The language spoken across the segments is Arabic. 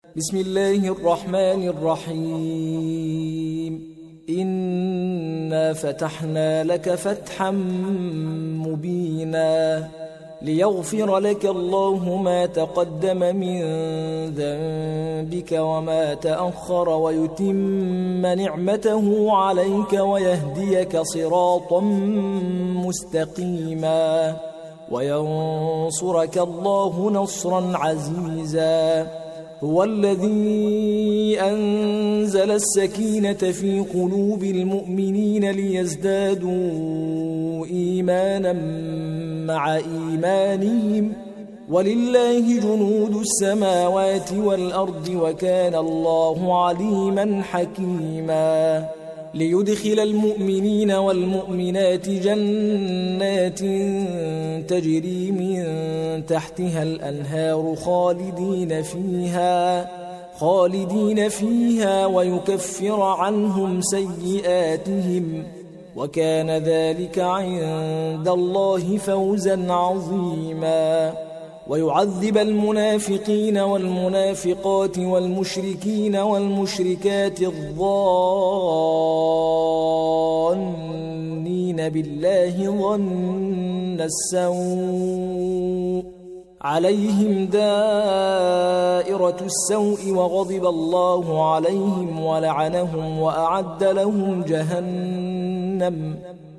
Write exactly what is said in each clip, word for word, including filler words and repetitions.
بسم الله الرحمن الرحيم إنا فتحنا لك فتحا مبينا ليغفر لك الله ما تقدم من ذنبك وما تأخر ويتم نعمته عليك ويهديك صراطا مستقيما وينصرك الله نصرا عزيزا. هو الذي أنزل السكينة في قلوب المؤمنين ليزدادوا إيمانا مع إيمانهم ولله جنود السماوات والأرض وكان الله عليما حكيما. ليدخل المؤمنين والمؤمنات جنات تجري من تحتها الأنهار خالدين فيها خالدين فيها ويكفر عنهم سيئاتهم وكان ذلك عند الله فوزا عظيما. ويعذب المنافقين والمنافقات والمشركين والمشركات الظانين بالله ظن السوء عليهم دائرة السوء وغضب الله عليهم ولعنهم وأعد لهم جهنم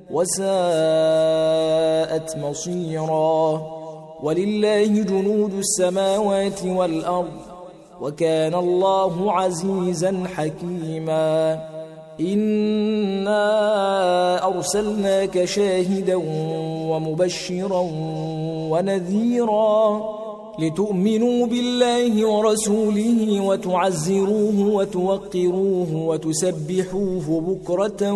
وساءت مصيرا. ولله جنود السماوات والأرض وكان الله عزيزا حكيما. إنا أرسلناك شاهدا ومبشرا ونذيرا لتؤمنوا بالله ورسوله وتعزروه وتوقروه وتسبحوه بكرة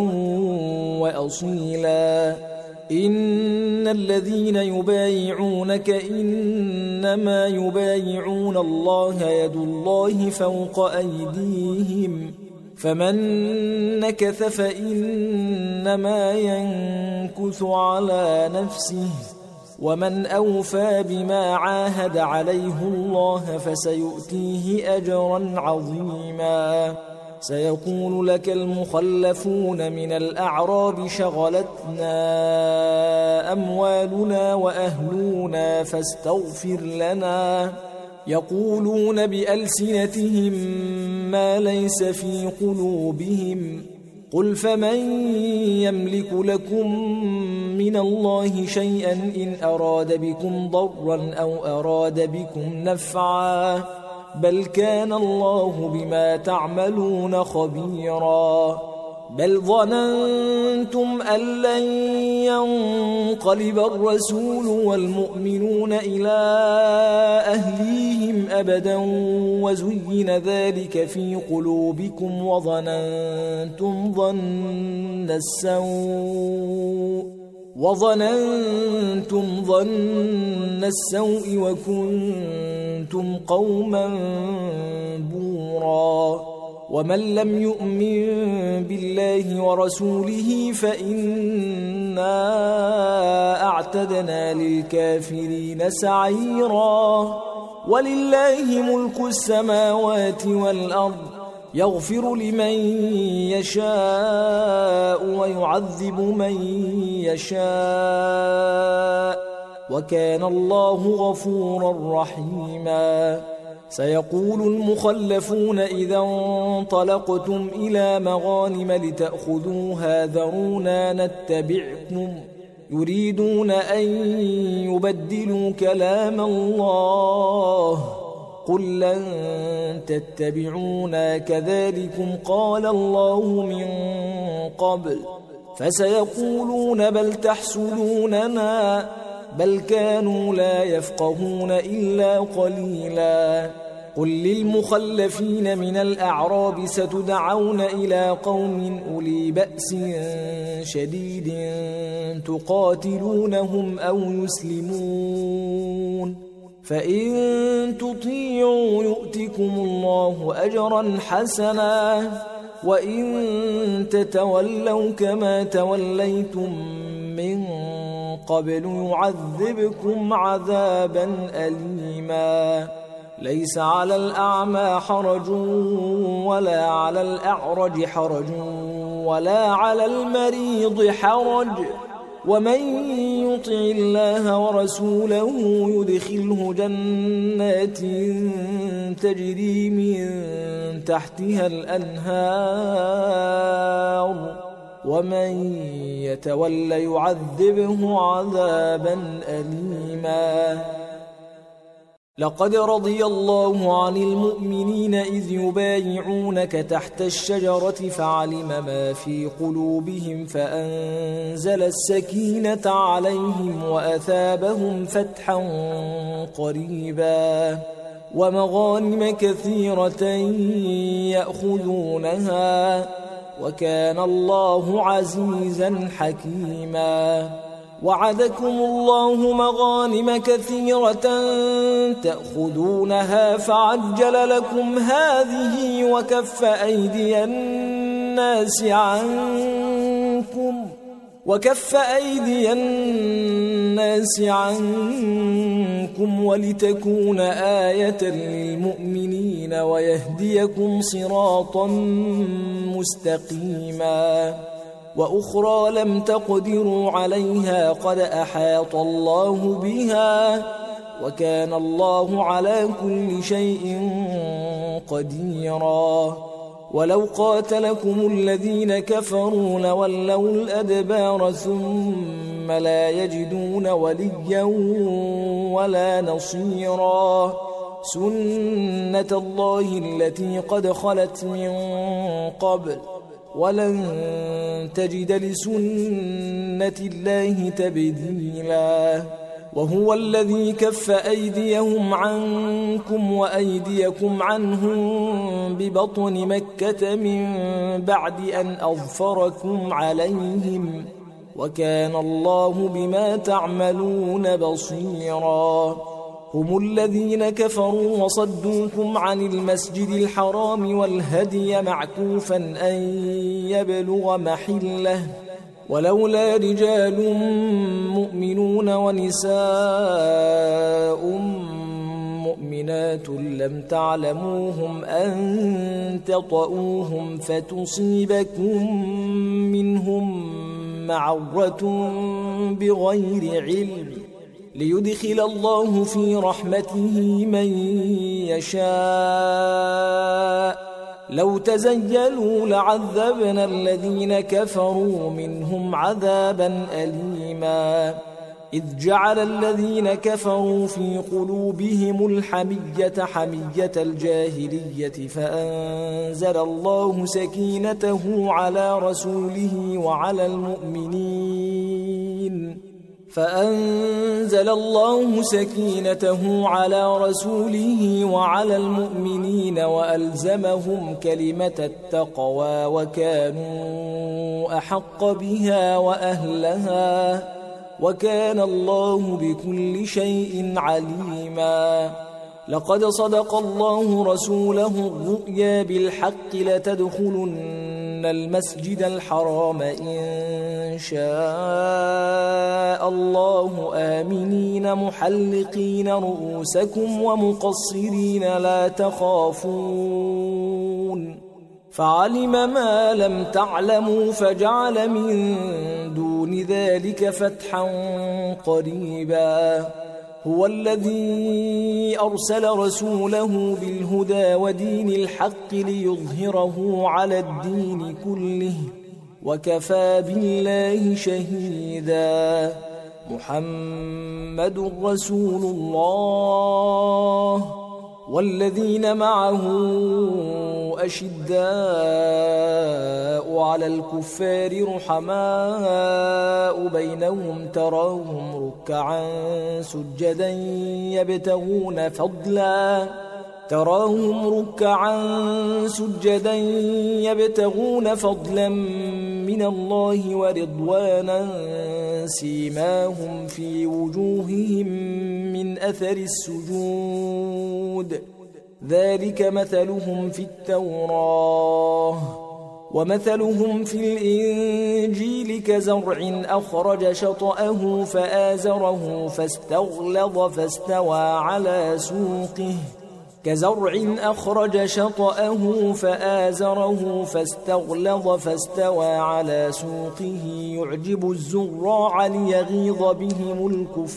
وأصيلا. إن الذين يبايعونك إنما يبايعون الله يد الله فوق أيديهم فمن نكث فإنما ينكث على نفسه ومن أوفى بما عاهد عليه الله فسيؤتيه أجرا عظيما. سيقول لك المخلفون من الأعراب شغلتنا أموالنا وأهلنا فاستغفر لنا يقولون بألسنتهم ما ليس في قلوبهم قل فمن يملك لكم من الله شيئا إن أراد بكم ضرا أو أراد بكم نفعا بل كان الله بما تعملون خبيرا. بل ظننتم أن لن ينقلب الرسول والمؤمنون إلى أهليهم أبدا وزين ذلك في قلوبكم وظننتم ظن السوء وظننتم ظن السوء وكنتم قوما بورا. ومن لم يؤمن بالله ورسوله فإنا أعتدنا للكافرين سعيرا. ولله ملك السماوات والأرض يغفر لمن يشاء ويعذب من يشاء وكان الله غفورا رحيما. سيقول المخلفون إذا انطلقتم إلى مغانم لتأخذوها ذرونا نتبعكم يريدون أن يبدلوا كلام الله قل لن تتبعونا كذلكم قال الله من قبل فسيقولون بل تحسدوننا بل كانوا لا يفقهون إلا قليلا. قل للمخلفين من الأعراب ستدعون إلى قوم أولي بأس شديد تقاتلونهم أو يسلمون فإن تطيعوا يؤتكم الله أجرا حسنا وإن تتولوا كما توليتم من قبل يعذبكم عذابا أليما. ليس على الأعمى حرج ولا على الأعرج حرج ولا على المريض حرج ومن يطع الله ورسوله يدخله جنات تجري من تحتها الأنهار ومن يتول يعذبه عذابا أليما. لقد رضي الله عن المؤمنين إذ يبايعونك تحت الشجرة فعلم ما في قلوبهم فأنزل السكينة عليهم وأثابهم فتحا قريبا ومغانم كثيرة يأخذونها وكان الله عزيزا حكيما. وعدكم الله مغانم كثيرة تأخذونها فعجل لكم هذه وكف أيدي الناس عنكم وكف أيدي الناس عنكم ولتكون آية للمؤمنين ويهديكم صراطا مستقيما. وأخرى لم تقدروا عليها قد أحاط الله بها وكان الله على كل شيء قديرا. ولو قاتلكم الذين كفروا لولوا الأدبار ثم لا يجدون وليا ولا نصيرا. سنة الله التي قد خلت من قبل ولن تجد لسنة الله تبديلا. وهو الذي كف أيديهم عنكم وأيديكم عنهم ببطن مكة من بعد أن أظفركم عليهم وكان الله بما تعملون بصيرا. هم الذين كفروا وصدوكم عن المسجد الحرام والهدي معكوفا أن يبلغ محله ولولا رجال مؤمنون ونساء مؤمنات لم تعلموهم أن تطؤوهم فتصيبكم منهم معرة بغير علم ليدخل الله في رحمته من يشاء. لو تزيلوا لعذبنا الذين كفروا منهم عذابا أليما. إذ جعل الذين كفروا في قلوبهم الحمية حمية الجاهلية فأنزل الله سكينته على رسوله وعلى المؤمنين فأنزل الله سكينته على رسوله وعلى المؤمنين وألزمهم كلمة التقوى وكانوا أحق بها وأهلها وكان الله بكل شيء عليما. لقد صدق الله رسوله الرؤيا بالحق لتدخلن المسجد الحرام إن شاء الله آمنين محلقين رؤوسكم ومقصرين لا تخافون فعلم ما لم تعلموا فجعل من دون ذلك فتحا قريبا. هو الذي أرسل رسوله بالهدى ودين الحق ليظهره على الدين كله وكفى بالله شهيدا. محمد رسول الله والذين معه أشداء على الكفار رحماء بينهم تراهم ركعا سجدا يبتغون فضلا تراهم ركعا سجدا يبتغون فضلا من الله ورضوانا سيماهم في وجوههم من أثر السجود ذلك مثلهم في التوراة ومثلهم في الإنجيل كزرع أخرج شطأه فآزره فاستغلظ فاستوى على سوقه كزرع أخرج شطأه فآزره فاستغلظ فاستوى على سوقه يعجب الزراع ليغيظ بهم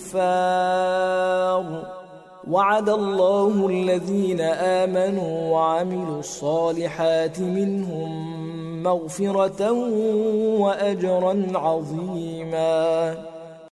الكفار وعد الله الذين آمنوا وعملوا الصالحات منهم مغفرة وأجرا عظيما.